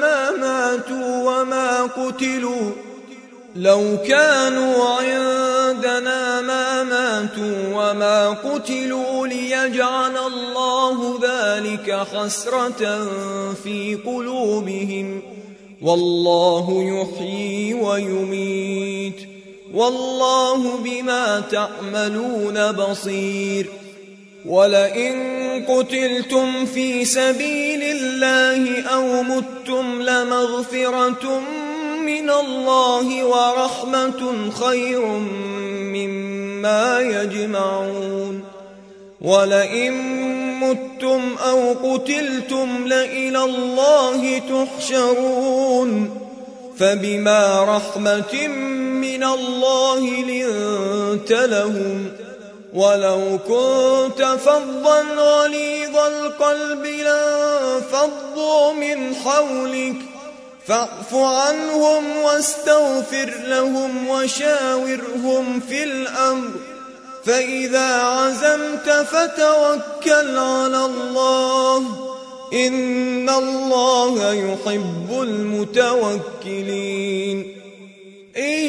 ما ماتوا وما قتلوا ليجعل الله ذلك حسرة في قلوبهم والله يحيي ويميت والله بما تعملون بصير ولئن قتلتم في سبيل الله أو متم لمغفرة من الله ورحمة خير مما يجمعون ولئن متم أو قتلتم لإلى الله تحشرون فبما رحمة من الله لنت لهم ولو كنت فظا غليظ القلب لانفضوا من حولك فاعف عنهم واستغفر لهم وشاورهم في الأمر فإذا عزمت فتوكل على الله إن الله يحب المتوكلين إن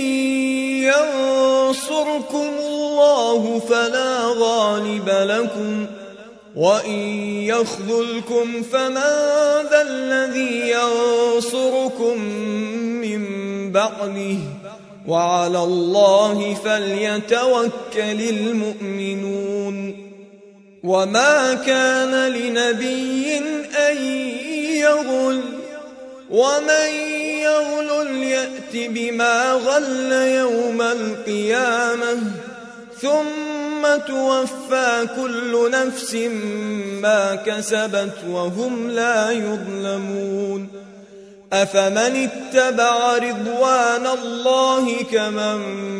ينصركم الله فلا غالب لكم وإن يخذلكم فمن ذا الذي ينصركم من بعده وعلى الله فليتوكل المؤمنون وما كان لنبي أن يغل ومن يغلل يأت بما غل يوم القيامة ثم توفى كل نفس ما كسبت وهم لا يظلمون أفمن اتبع رضوان الله كمن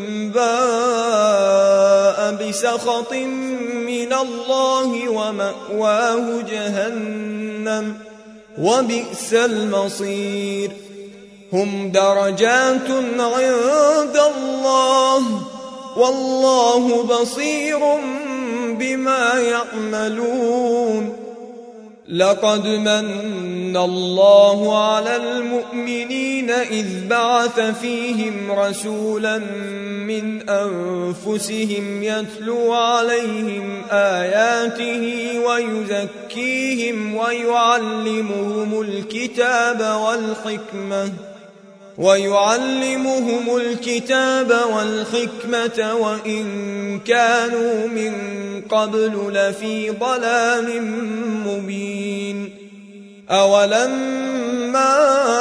باء بسخط من الله ومأواه جهنم وبئس المصير هم درجات عند الله والله بصير بما يعملون لقد من الله على المؤمنين إذ بعث فيهم رسولا من أنفسهم يتلو عليهم آياته ويزكيهم ويعلمهم الكتاب والحكمة وإن كانوا من قبل لفي ضلال مبين أولما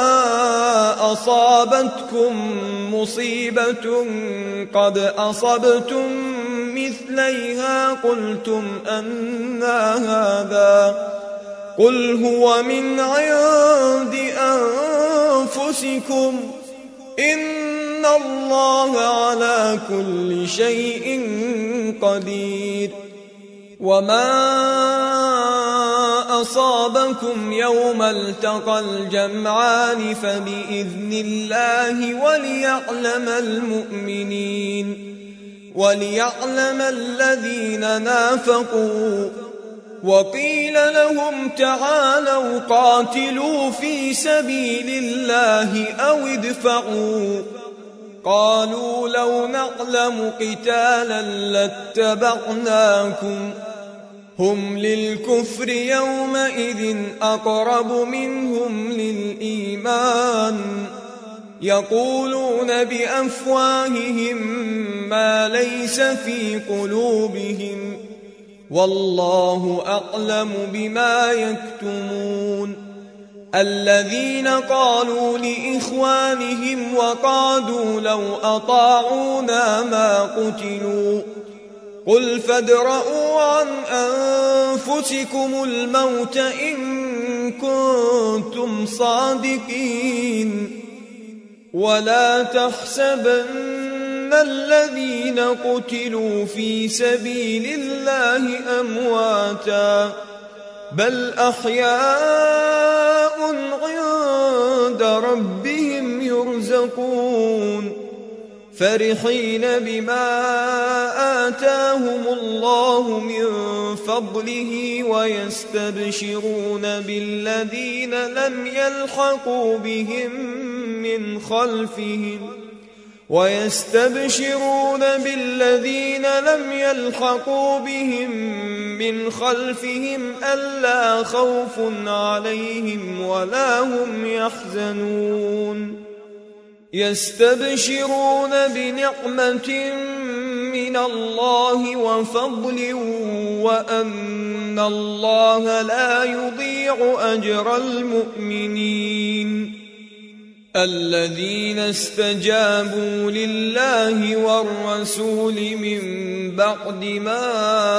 أصابتكم مصيبة قد أصبتم مثليها قلتم أنى هذا قل هو من عند أنفسكم إن الله على كل شيء قدير وما أصابكم يوم التقى الجمعان فبإذن الله وليعلم الذين نافقوا وقيل لهم تعالوا قاتلوا في سبيل الله أو ادفعوا قالوا لو نعلم قتالا لاتبعناكم هم للكفر يومئذ أقرب منهم للإيمان يقولون بأفواههم ما ليس في قلوبهم والله أعلم بما يكتمون الذين قالوا لإخوانهم وقعدوا لو أطاعونا ما قتلوا قل فادرءوا عن أنفسكم الموت إن كنتم صادقين ولا تحسبن الذين قتلوا في سبيل الله أمواتا بل أحياء عند ربهم يرزقون فرحين بما آتاهم الله من فضله ويستبشرون بالذين لم يلحقوا بهم من خلفهم ألا خوف عليهم ولا هم يحزنون يستبشرون بنعمة من الله وفضل وأن الله لا يضيع أجر المؤمنين الذين استجابوا لله والرسول من بعد ما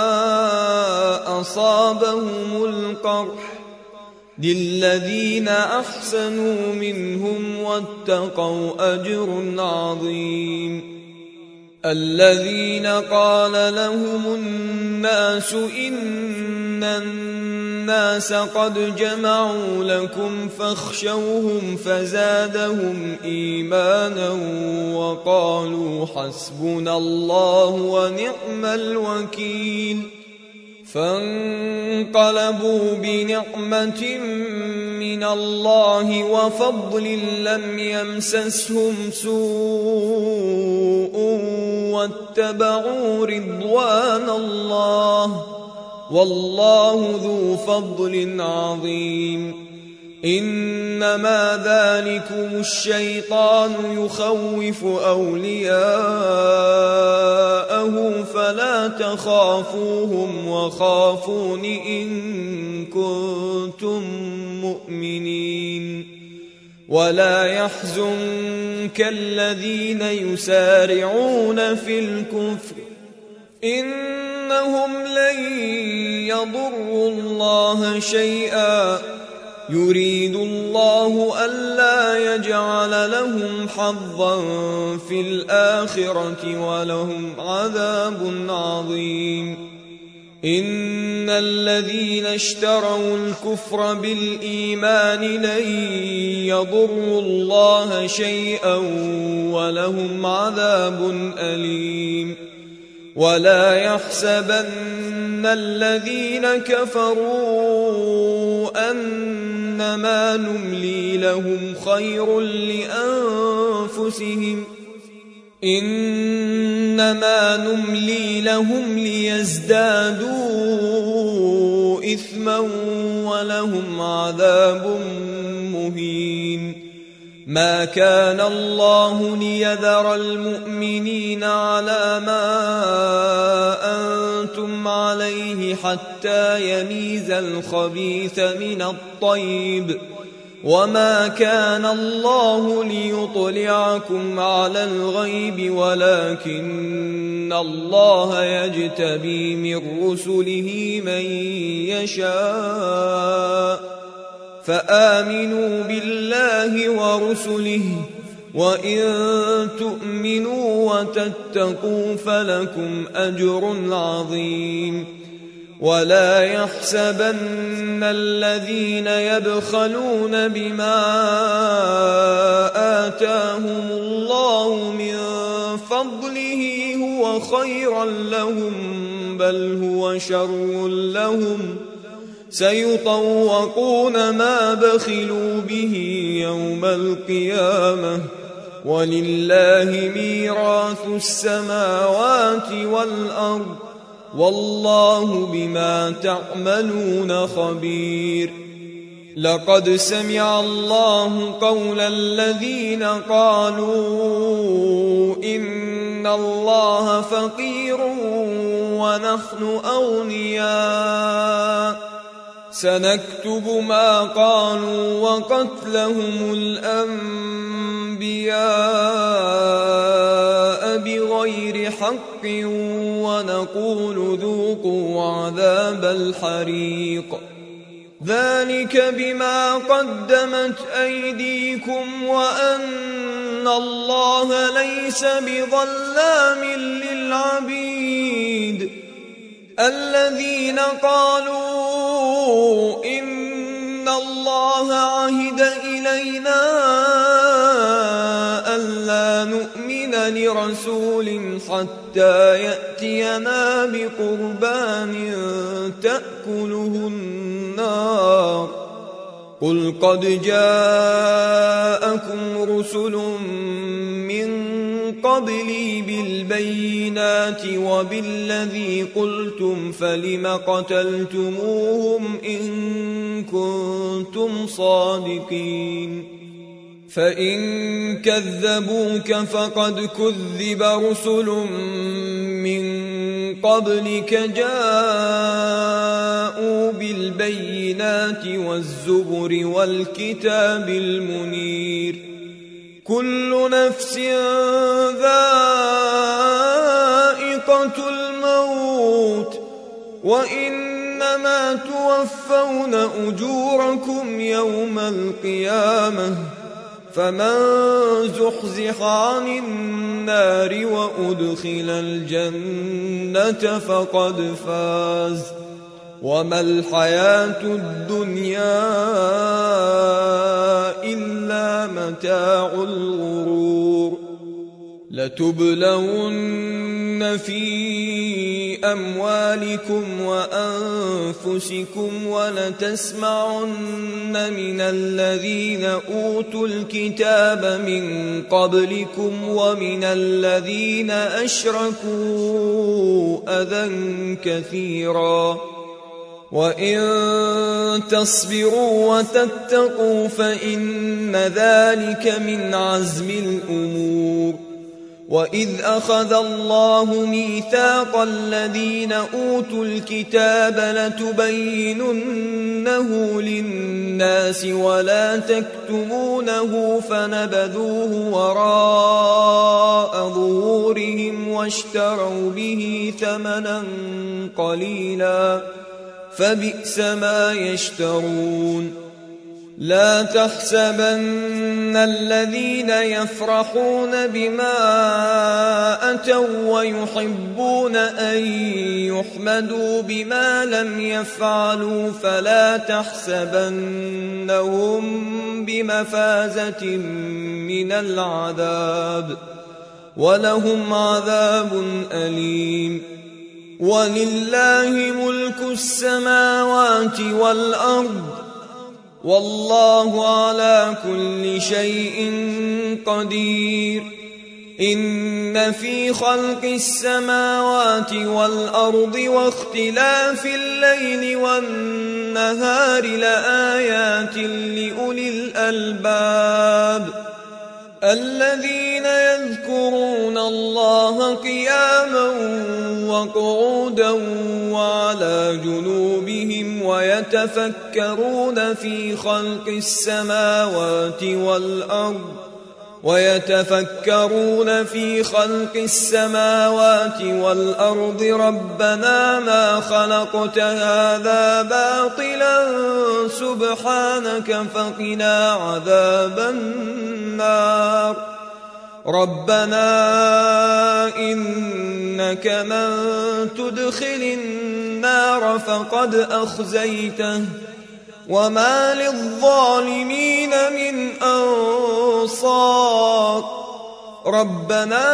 أصابهم القرح للذين أحسنوا منهم واتقوا أجر عظيم الذين قال لهم الناس إن الناس قد جمعوا لكم فاخشوهم فزادهم إيمانا وقالوا حسبنا الله ونعم الوكيل فانقلبوا بنعمة من الله وفضل لم يمسسهم سوء واتبعوا رضوان الله والله ذو فضل عظيم إنما ذلكم الشيطان يخوف أولياءه فلا تخافوهم وخافون إن كنتم مؤمنين ولا يحزنك الذين يسارعون في الكفر إنهم لن يضروا الله شيئا يريد الله ألا يجعل لهم حظا في الآخرة ولهم عذاب عظيم إن الذين اشتروا الكفر بالإيمان لن يضروا الله شيئا ولهم عذاب أليم ولا يحسبن الذين كفروا أنما نملي لهم خير لأنفسهم إنما نملي لهم ليزدادوا إثما ولهم عذاب مهين ما كان الله ليذر المؤمنين على ما أنتم عليه حتى يميز الخبيث من الطيب وما كان الله ليطلعكم على الغيب ولكن الله يجتبي من رسله من يشاء فآمنوا بالله ورسله وإن تؤمنوا وتتقوا فلكم أجر عظيم ولا يحسبن الذين يبخلون بما آتاهم الله من فضله هو خيرا لهم بل هو شر لهم سيطوقون ما بخلوا به يوم القيامة ولله ميراث السماوات والأرض والله بما تعملون خبير لقد سمع الله قول الذين قالوا إن الله فقير ونحن أغنياء سنكتب ما قالوا وقتلهم الأنبياء بغير حق ونقول ذوقوا عذاب الحريق ذلك بما قدمت أيديكم وأن الله ليس بظلام للعبيد الذين قالوا إن الله عهد إلينا ألا نؤمن لرسول حتى يأتينا بقربان تأكله النار قل قد جاءكم رسل من قبلي بالبينات وبالذي قلتم فلم قتلتموهم إن كنتم صادقين فإن كذبوك فقد كذب رسل من قبلك جاءوا بالبينات والزبر والكتاب المنير كل نفس ذائقة الموت وإنما توفون أجوركم يوم القيامة فمن زحزح عن النار وأدخل الجنة فقد فاز وما الحياة الدنيا إلا متاع الغرور لتبلون في أموالكم وأنفسكم ولتسمعن من الذين أوتوا الكتاب من قبلكم ومن الذين أشركوا أذى كثيرا وإن تصبروا وتتقوا فإن ذلك من عزم الأمور وإذ أخذ الله ميثاق الذين أوتوا الكتاب لتبيننه للناس ولا تكتمونه فنبذوه وراء ظهورهم واشتروا به ثمنا قليلا فبئس ما يشترون. لا تحسبن الذين يفرحون بما أتوا ويحبون أن يحمدوا بما لم يفعلوا فلا تحسبنهم بمفازة من العذاب ولهم عذاب أليم. ولله ملك السماوات والأرض والله على كل شيء قدير. إن في خلق السماوات والأرض واختلاف الليل والنهار لآيات لأولي الألباب الذين يذكرون الله قياما وقعودا وعلى جنوبهم ويتفكرون في خلق السماوات والأرض ربنا ما خلقت هذا باطلا سبحانك فقنا عذاب النار. ربنا إنك من تدخل النار فقد أخزيته وما للظالمين من أنصار. ربنا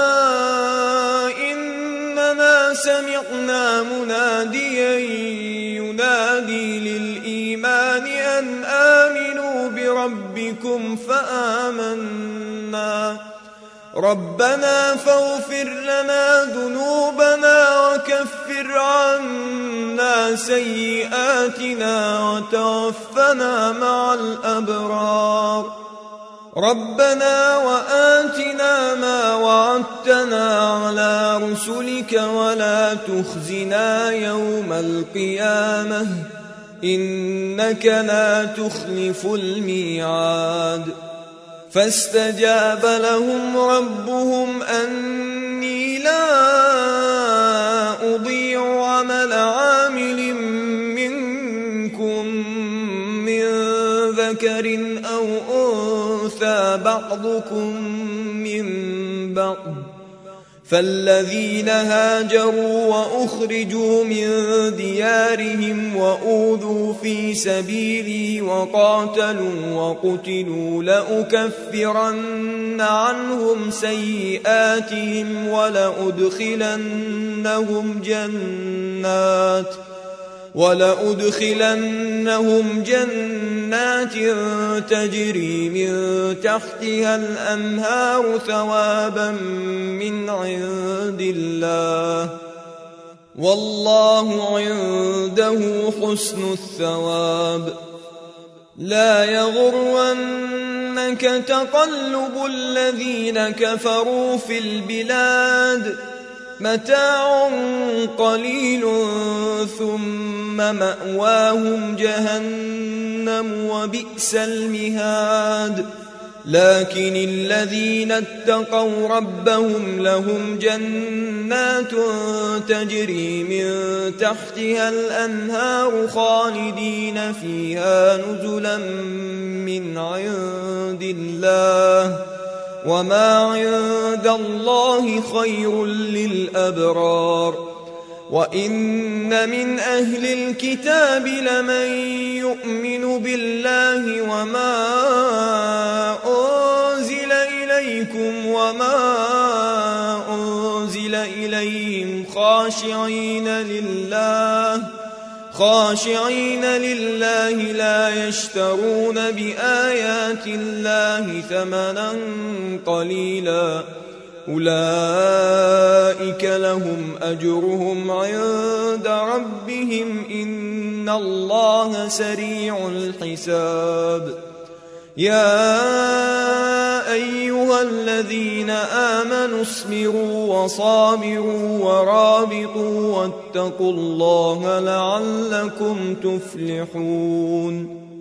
إننا سمعنا مناديا ينادي للإيمان أن آمنوا بربكم فآمنا. ربنا فاغفر لنا ذنوبنا وكفر عنا سيئاتنا وتوفنا مع الأبرار. ربنا وآتنا ما وعدتنا على رسلك ولا تخزنا يوم القيامة إنك لا تخلف الميعاد. فاستجاب لهم ربهم أني لا أضيع عمل عامل منكم من ذكر أو أنثى بعضكم من بعض. فالذين هاجروا وأخرجوا من ديارهم وأوذوا في سبيلي وقاتلوا وقتلوا لأكفرن عنهم سيئاتهم ولأدخلنهم جنات تجري من تحتها الأنهار ثوابا من عند الله والله عنده حسن الثواب. لا يغرنك تقلب الذين كفروا في البلاد متاع قليل ثم مأواهم جهنم وبئس المهاد. لكن الذين اتقوا ربهم لهم جنات تجري من تحتها الأنهار خالدين فيها نزلا من عند الله وما عند الله خير للأبرار. وإن من أهل الكتاب لمن يؤمن بالله وما أنزل إليكم وما أنزل إليهم خاشعين لله لا يشترون بآيات الله ثمنا قليلا أولئك لهم أجرهم عند ربهم إن الله سريع الحساب. يا أيها الذين آمنوا اصبروا وصابروا ورابطوا واتقوا الله لعلكم تفلحون